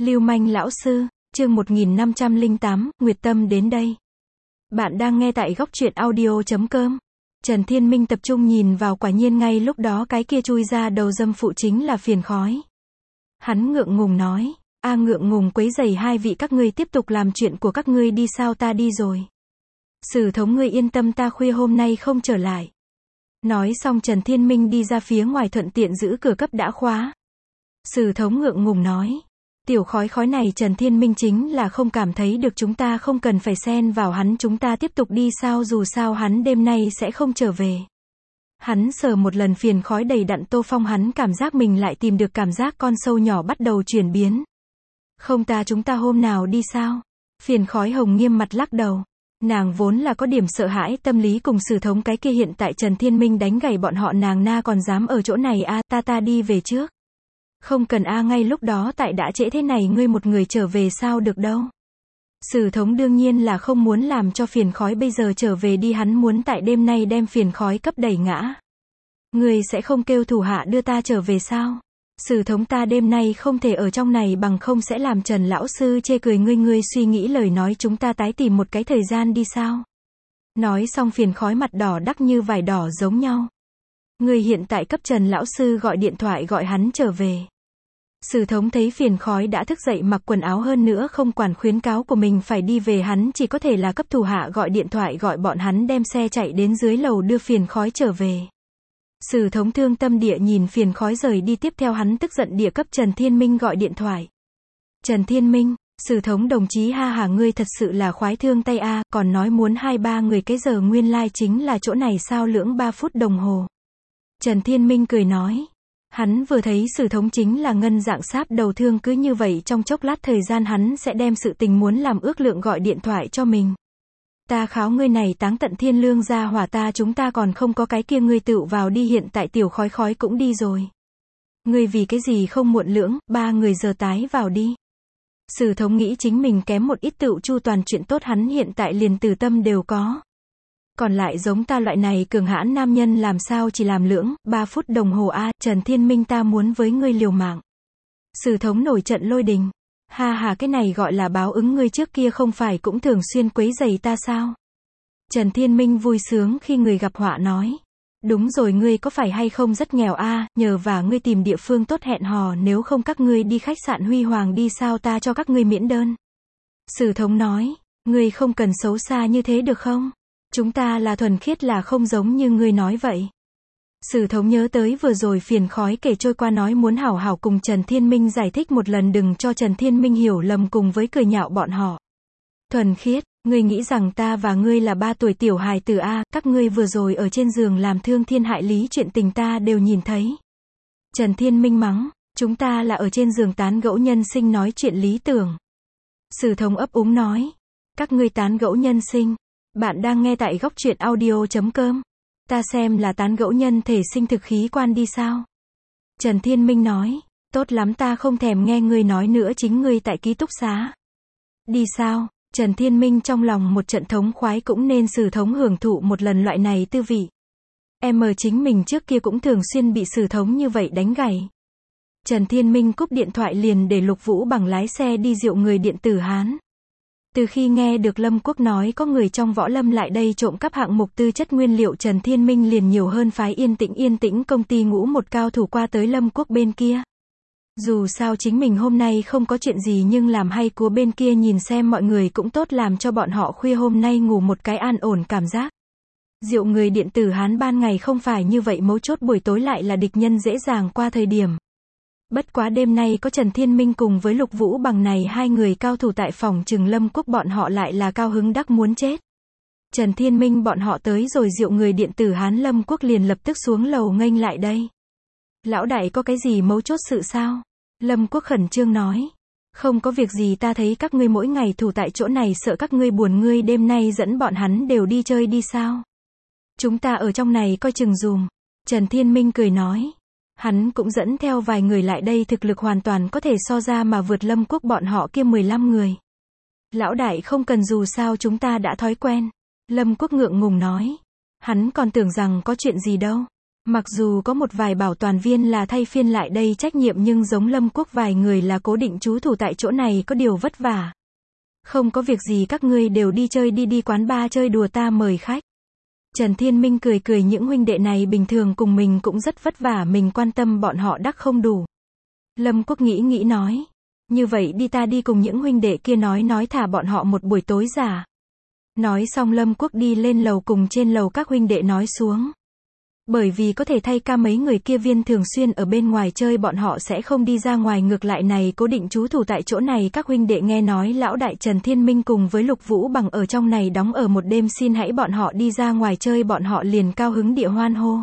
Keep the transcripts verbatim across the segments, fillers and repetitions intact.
Lưu manh lão sư, chương một nghìn năm trăm lẻ tám, Nguyệt Tâm đến đây. Bạn đang nghe tại góc truyện audio chấm com. Trần Thiên Minh tập trung nhìn vào, quả nhiên ngay lúc đó cái kia chui ra đầu dâm phụ chính là Phiền Khói. Hắn ngượng ngùng nói, a ngượng ngùng quấy rầy hai vị các ngươi tiếp tục làm chuyện của các ngươi đi, sao ta đi rồi. Sử thống ngươi yên tâm, ta khuya hôm nay không trở lại. Nói xong Trần Thiên Minh đi ra phía ngoài, thuận tiện giữ cửa cấp đã khóa. Sử thống ngượng ngùng nói, tiểu khói khói này Trần Thiên Minh chính là không cảm thấy được, chúng ta không cần phải xen vào hắn, chúng ta tiếp tục đi sao, dù sao hắn đêm nay sẽ không trở về. Hắn sờ một lần Phiền Khói đầy đặn tô phong, hắn cảm giác mình lại tìm được cảm giác con sâu nhỏ bắt đầu chuyển biến. Không ta chúng ta hôm nào đi sao? Phiền Khói hồng nghiêm mặt lắc đầu. Nàng vốn là có điểm sợ hãi tâm lý cùng Sử thống cái kia, hiện tại Trần Thiên Minh đánh gãy bọn họ, nàng na còn dám ở chỗ này a, ta ta đi về trước. Không cần a, ngay lúc đó tại đã trễ thế này ngươi một người trở về sao được đâu. Sử thống đương nhiên là không muốn làm cho Phiền Khói bây giờ trở về đi, hắn muốn tại đêm nay đem Phiền Khói cấp đẩy ngã. Ngươi sẽ không kêu thủ hạ đưa ta trở về sao? Sử thống, ta đêm nay không thể ở trong này, bằng không sẽ làm Trần lão sư chê cười ngươi, ngươi suy nghĩ lời nói, chúng ta tái tìm một cái thời gian đi sao? Nói xong Phiền Khói mặt đỏ đắc như vải đỏ giống nhau. Ngươi hiện tại cấp Trần lão sư gọi điện thoại gọi hắn trở về. Sử thống thấy Phiền Khói đã thức dậy mặc quần áo, hơn nữa không quản khuyến cáo của mình phải đi về, hắn chỉ có thể là cấp thủ hạ gọi điện thoại gọi bọn hắn đem xe chạy đến dưới lầu đưa Phiền Khói trở về. Sử thống thương tâm địa nhìn Phiền Khói rời đi, tiếp theo hắn tức giận địa cấp Trần Thiên Minh gọi điện thoại. Trần Thiên Minh, Sử thống đồng chí, ha hà, ngươi thật sự là khoái thương tay a, còn nói muốn hai ba người, cái giờ nguyên lai like chính là chỗ này sao, lưỡng ba phút đồng hồ. Trần Thiên Minh cười nói. Hắn vừa thấy Sử thống chính là ngân dạng sáp đầu thương, cứ như vậy trong chốc lát thời gian hắn sẽ đem sự tình muốn làm ước lượng gọi điện thoại cho mình. Ta kháo ngươi này táng tận thiên lương ra hỏa, ta chúng ta còn không có cái kia, ngươi tựu vào đi, hiện tại tiểu khói khói cũng đi rồi. Ngươi vì cái gì không muộn lưỡng, ba người giờ tái vào đi. Sử thống nghĩ chính mình kém một ít tựu chu toàn chuyện tốt, hắn hiện tại liền từ tâm đều có. Còn lại giống ta loại này cường hãn nam nhân làm sao chỉ làm lưỡng, ba phút đồng hồ a, Trần Thiên Minh, ta muốn với ngươi liều mạng. Sử thống nổi trận lôi đình. Ha ha, cái này gọi là báo ứng, ngươi trước kia không phải cũng thường xuyên quấy rầy ta sao? Trần Thiên Minh vui sướng khi người gặp họa nói. Đúng rồi, ngươi có phải hay không rất nghèo a, nhờ và ngươi tìm địa phương tốt hẹn hò, nếu không các ngươi đi khách sạn Huy Hoàng đi sao, ta cho các ngươi miễn đơn. Sử thống nói, ngươi không cần xấu xa như thế được không? Chúng ta là thuần khiết, là không giống như ngươi nói vậy. Sử thống nhớ tới vừa rồi Phiền Khói kể trôi qua, nói muốn hảo hảo cùng Trần Thiên Minh giải thích một lần, đừng cho Trần Thiên Minh hiểu lầm cùng với cười nhạo bọn họ. Thuần khiết, ngươi nghĩ rằng ta và ngươi là ba tuổi tiểu hài tử a, các ngươi vừa rồi ở trên giường làm thương thiên hại lý chuyện tình ta đều nhìn thấy. Trần Thiên Minh mắng, chúng ta là ở trên giường tán gẫu nhân sinh nói chuyện lý tưởng. Sử thống ấp úng nói, các ngươi tán gẫu nhân sinh. Bạn đang nghe tại góc truyện audio chấm com. Ta xem là tán gẫu nhân thể sinh thực khí quan đi sao? Trần Thiên Minh nói, tốt lắm, ta không thèm nghe ngươi nói nữa, chính ngươi tại ký túc xá. Đi sao? Trần Thiên Minh trong lòng một trận thống khoái, cũng nên Sử thống hưởng thụ một lần loại này tư vị. Em mờ chính mình trước kia cũng thường xuyên bị Sử thống như vậy đánh gãy. Trần Thiên Minh cúp điện thoại liền để Lục Vũ Bằng lái xe đi Rượu Người điện tử Hán. Từ khi nghe được Lâm Quốc nói có người trong võ lâm lại đây trộm cắp hạng mục tư chất nguyên liệu, Trần Thiên Minh liền nhiều hơn phái yên tĩnh yên tĩnh công ty ngũ một cao thủ qua tới Lâm Quốc bên kia. Dù sao chính mình hôm nay không có chuyện gì, nhưng làm hay của bên kia nhìn xem mọi người cũng tốt, làm cho bọn họ khuya hôm nay ngủ một cái an ổn cảm giác. Rượu Người điện tử Hán ban ngày không phải như vậy, mấu chốt buổi tối lại là địch nhân dễ dàng qua thời điểm. Bất quá đêm nay có Trần Thiên Minh cùng với Lục Vũ Bằng này hai người cao thủ tại phòng trừng, Lâm Quốc bọn họ lại là cao hứng đắc muốn chết. Trần Thiên Minh bọn họ tới rồi Rượu Người điện tử Hán, Lâm Quốc liền lập tức xuống lầu nghênh lại đây. Lão đại, có cái gì mấu chốt sự sao? Lâm Quốc khẩn trương nói. Không có việc gì, ta thấy các ngươi mỗi ngày thủ tại chỗ này sợ các ngươi buồn, ngươi đêm nay dẫn bọn hắn đều đi chơi đi sao? Chúng ta ở trong này coi chừng dùm. Trần Thiên Minh cười nói. Hắn cũng dẫn theo vài người lại đây, thực lực hoàn toàn có thể so ra mà vượt Lâm Quốc bọn họ kia mười lăm người. Lão đại không cần, dù sao chúng ta đã thói quen. Lâm Quốc ngượng ngùng nói. Hắn còn tưởng rằng có chuyện gì đâu. Mặc dù có một vài bảo toàn viên là thay phiên lại đây trách nhiệm nhưng giống Lâm Quốc vài người là cố định trú thủ tại chỗ này có điều vất vả. Không có việc gì các ngươi đều đi chơi đi đi quán bar chơi đùa ta mời khách. Trần Thiên Minh cười cười những huynh đệ này bình thường cùng mình cũng rất vất vả mình quan tâm bọn họ đắc không đủ. Lâm Quốc nghĩ nghĩ nói. Như vậy đi ta đi cùng những huynh đệ kia nói nói thả bọn họ một buổi tối giả. Nói xong Lâm Quốc đi lên lầu cùng trên lầu các huynh đệ nói xuống. Bởi vì có thể thay ca mấy người kia viên thường xuyên ở bên ngoài chơi bọn họ sẽ không đi ra ngoài ngược lại này cố định trú thủ tại chỗ này các huynh đệ nghe nói lão đại Trần Thiên Minh cùng với Lục Vũ Bằng ở trong này đóng ở một đêm xin hãy bọn họ đi ra ngoài chơi bọn họ liền cao hứng địa hoan hô.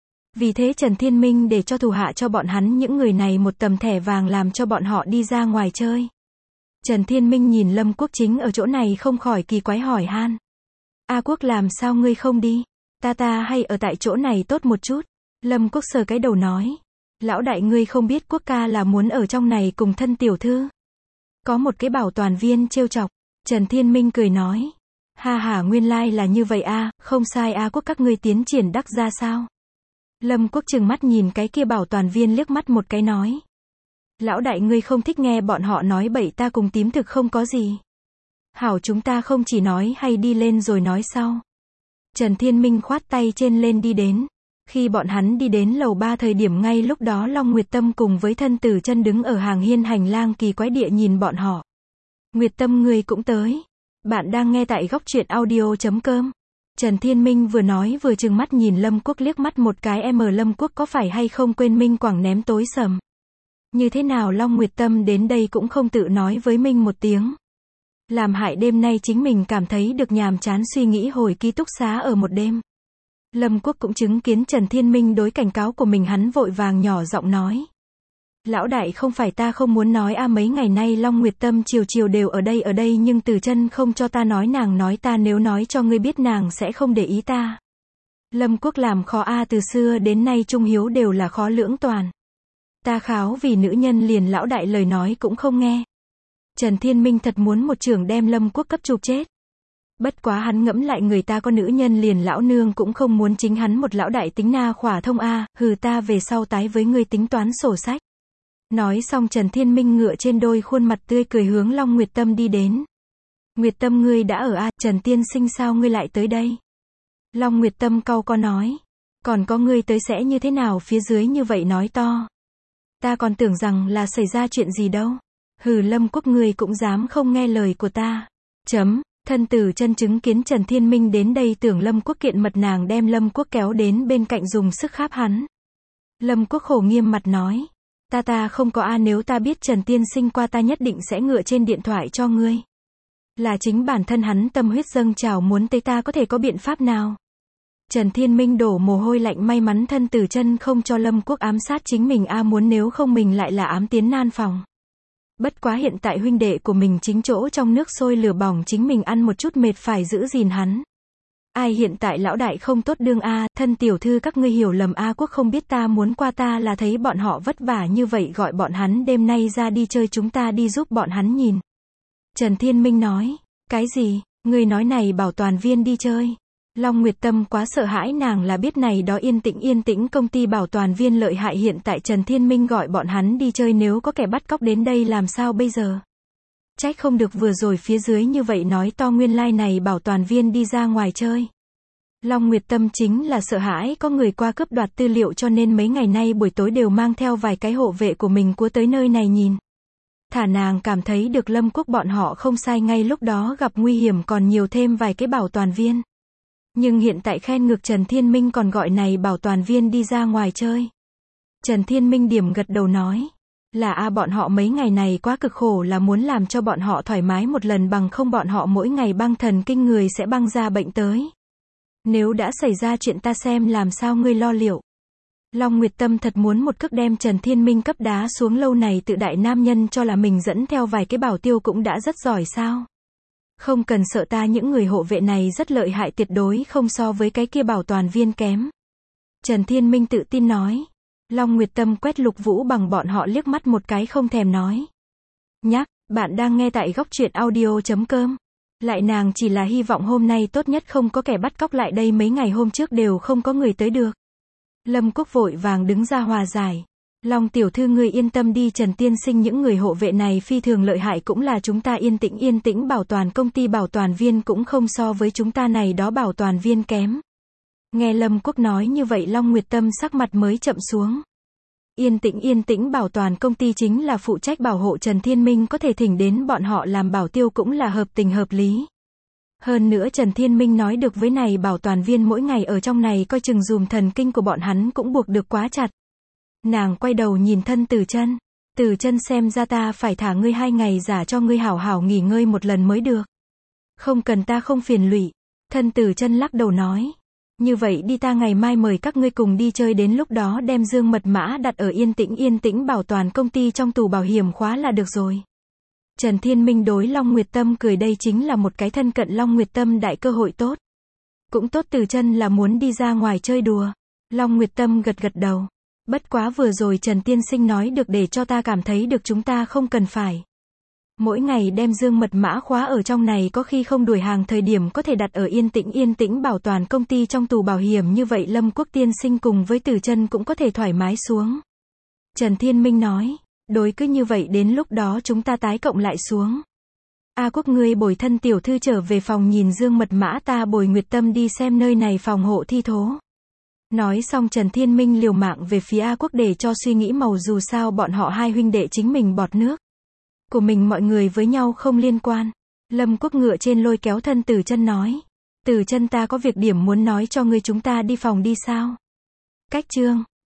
Vì thế Trần Thiên Minh để cho thủ hạ cho bọn hắn những người này một tấm thẻ vàng làm cho bọn họ đi ra ngoài chơi. Trần Thiên Minh nhìn Lâm Quốc chính ở chỗ này không khỏi kỳ quái hỏi han. A Quốc làm sao ngươi không đi? Ta ta hay ở tại chỗ này tốt một chút. Lâm Quốc sờ cái đầu nói. Lão đại ngươi không biết Quốc ca là muốn ở trong này cùng thân tiểu thư. Có một cái bảo toàn viên trêu chọc. Trần Thiên Minh cười nói. Ha ha nguyên lai like là như vậy a, không sai a Quốc các ngươi tiến triển đắc ra sao? Lâm Quốc trừng mắt nhìn cái kia bảo toàn viên liếc mắt một cái nói. Lão đại ngươi không thích nghe bọn họ nói bậy ta cùng tím thực không có gì. Hảo chúng ta không chỉ nói hay đi lên rồi nói sau. Trần Thiên Minh khoát tay trên lên đi đến. Khi bọn hắn đi đến lầu ba thời điểm ngay lúc đó Long Nguyệt Tâm cùng với thân tử chân đứng ở hàng hiên hành lang kỳ quái địa nhìn bọn họ. Nguyệt Tâm ngươi cũng tới. Bạn đang nghe tại góc truyện audio chấm com. Trần Thiên Minh vừa nói vừa trừng mắt nhìn Lâm Quốc liếc mắt một cái em Lâm Quốc có phải hay không quên Minh Quảng ném tối sầm. Như thế nào Long Nguyệt Tâm đến đây cũng không tự nói với Minh một tiếng. Làm hại đêm nay chính mình cảm thấy được nhàm chán suy nghĩ hồi ký túc xá ở một đêm. Lâm Quốc cũng chứng kiến Trần Thiên Minh đối cảnh cáo của mình hắn vội vàng nhỏ giọng nói. Lão đại không phải ta không muốn nói a mấy ngày nay Long Nguyệt Tâm chiều chiều đều ở đây ở đây nhưng từ chân không cho ta nói nàng nói ta nếu nói cho ngươi biết nàng sẽ không để ý ta. Lâm Quốc làm khó a từ xưa đến nay trung hiếu đều là khó lưỡng toàn. Ta kháo vì nữ nhân liền lão đại lời nói cũng không nghe. Trần Thiên Minh thật muốn một trường đem Lâm Quốc cấp chụp chết. Bất quá hắn ngẫm lại người ta có nữ nhân liền lão nương cũng không muốn chính hắn một lão đại tính na khỏa thông a, hừ ta về sau tái với ngươi tính toán sổ sách. Nói xong Trần Thiên Minh ngựa trên đôi khuôn mặt tươi cười hướng Long Nguyệt Tâm đi đến. Nguyệt Tâm ngươi đã ở a, Trần Tiên Sinh sao ngươi lại tới đây? Long Nguyệt Tâm cau có nói. Còn có ngươi tới sẽ như thế nào phía dưới như vậy nói to. Ta còn tưởng rằng là xảy ra chuyện gì đâu. Hừ Lâm Quốc ngươi cũng dám không nghe lời của ta. Chấm, thân tử chân chứng kiến Trần Thiên Minh đến đây tưởng Lâm Quốc kiện mật nàng đem Lâm Quốc kéo đến bên cạnh dùng sức kháp hắn. Lâm Quốc khổ nghiêm mặt nói. Ta ta không có a nếu ta biết Trần Tiên Sinh qua ta nhất định sẽ ngựa trên điện thoại cho ngươi. Là chính bản thân hắn tâm huyết dâng trào muốn tới ta có thể có biện pháp nào. Trần Thiên Minh đổ mồ hôi lạnh may mắn thân tử chân không cho Lâm Quốc ám sát chính mình a muốn nếu không mình lại là ám tiến nan phòng. Bất quá hiện tại huynh đệ của mình chính chỗ trong nước sôi lửa bỏng chính mình ăn một chút mệt phải giữ gìn hắn. Ai hiện tại lão đại không tốt đương a, thân tiểu thư các ngươi hiểu lầm a Quốc không biết ta muốn qua ta là thấy bọn họ vất vả như vậy gọi bọn hắn đêm nay ra đi chơi chúng ta đi giúp bọn hắn nhìn. Trần Thiên Minh nói, cái gì, ngươi nói này bảo toàn viên đi chơi. Long Nguyệt Tâm quá sợ hãi nàng là biết này đó yên tĩnh yên tĩnh công ty bảo toàn viên lợi hại hiện tại Trần Thiên Minh gọi bọn hắn đi chơi nếu có kẻ bắt cóc đến đây làm sao bây giờ. Trách không được vừa rồi phía dưới như vậy nói to nguyên lai like này bảo toàn viên đi ra ngoài chơi. Long Nguyệt Tâm chính là sợ hãi có người qua cướp đoạt tư liệu cho nên mấy ngày nay buổi tối đều mang theo vài cái hộ vệ của mình của tới nơi này nhìn. Thả nàng cảm thấy được Lâm Quốc bọn họ không sai ngay lúc đó gặp nguy hiểm còn nhiều thêm vài cái bảo toàn viên. Nhưng hiện tại khen ngược Trần Thiên Minh còn gọi này bảo toàn viên đi ra ngoài chơi. Trần Thiên Minh điểm gật đầu nói. Là a bọn họ mấy ngày này quá cực khổ là muốn làm cho bọn họ thoải mái một lần bằng không bọn họ mỗi ngày băng thần kinh người sẽ băng ra bệnh tới. Nếu đã xảy ra chuyện ta xem làm sao ngươi lo liệu. Long Nguyệt Tâm thật muốn một cước đem Trần Thiên Minh cấp đá xuống lâu này tự đại nam nhân cho là mình dẫn theo vài cái bảo tiêu cũng đã rất giỏi sao. Không cần sợ ta những người hộ vệ này rất lợi hại tuyệt đối không so với cái kia bảo toàn viên kém. Trần Thiên Minh tự tin nói. Long Nguyệt Tâm quét Lục Vũ Bằng bọn họ liếc mắt một cái không thèm nói. Nhắc, bạn đang nghe tại góc truyện audio chấm com. Lại nàng chỉ là hy vọng hôm nay tốt nhất không có kẻ bắt cóc lại đây mấy ngày hôm trước đều không có người tới được. Lâm Quốc vội vàng đứng ra hòa giải. Long tiểu thư ngươi yên tâm đi, Trần tiên sinh, những người hộ vệ này phi thường lợi hại, cũng là chúng ta yên tĩnh yên tĩnh bảo toàn công ty bảo toàn viên cũng không so với chúng ta này đó bảo toàn viên kém. Nghe Lâm Quốc nói như vậy, Long Nguyệt Tâm sắc mặt mới chậm xuống. Yên tĩnh yên tĩnh bảo toàn công ty chính là phụ trách bảo hộ Trần Thiên Minh, có thể thỉnh đến bọn họ làm bảo tiêu cũng là hợp tình hợp lý. Hơn nữa Trần Thiên Minh nói được với này bảo toàn viên mỗi ngày ở trong này coi chừng dùm thần kinh của bọn hắn cũng buộc được quá chặt. Nàng quay đầu nhìn thân Từ Chân. Từ Chân, xem ra ta phải thả ngươi hai ngày giả cho ngươi hảo hảo nghỉ ngơi một lần mới được. Không cần, ta không phiền lụy. Thân Từ Chân lắc đầu nói. Như vậy đi, ta ngày mai mời các ngươi cùng đi chơi, đến lúc đó đem dương mật mã đặt ở yên tĩnh yên tĩnh bảo toàn công ty trong tủ bảo hiểm khóa là được rồi. Trần Thiên Minh đối Long Nguyệt Tâm cười, đây chính là một cái thân cận Long Nguyệt Tâm đại cơ hội tốt. Cũng tốt, Từ Chân là muốn đi ra ngoài chơi đùa. Long Nguyệt Tâm gật gật đầu. Bất quá vừa rồi Trần tiên sinh nói được, để cho ta cảm thấy được chúng ta không cần phải mỗi ngày đem dương mật mã khóa ở trong này, có khi không đuổi hàng thời điểm có thể đặt ở yên tĩnh yên tĩnh bảo toàn công ty trong tủ bảo hiểm, như vậy Lâm Quốc tiên sinh cùng với Từ Chân cũng có thể thoải mái xuống. Trần Thiên Minh nói, đối, cứ như vậy đến lúc đó chúng ta tái cộng lại xuống. A Quốc, ngươi bồi thân tiểu thư trở về phòng nhìn dương mật mã, ta bồi Nguyệt Tâm đi xem nơi này phòng hộ thi thố. Nói xong Trần Thiên Minh liều mạng về phía A Quốc để cho suy nghĩ màu, dù sao bọn họ hai huynh đệ chính mình bọt nước của mình, mọi người với nhau không liên quan. Lâm Quốc ngựa trên lôi kéo thân Từ Chân nói. Từ Chân, ta có việc điểm muốn nói cho ngươi, chúng ta đi phòng đi sao? Cách chương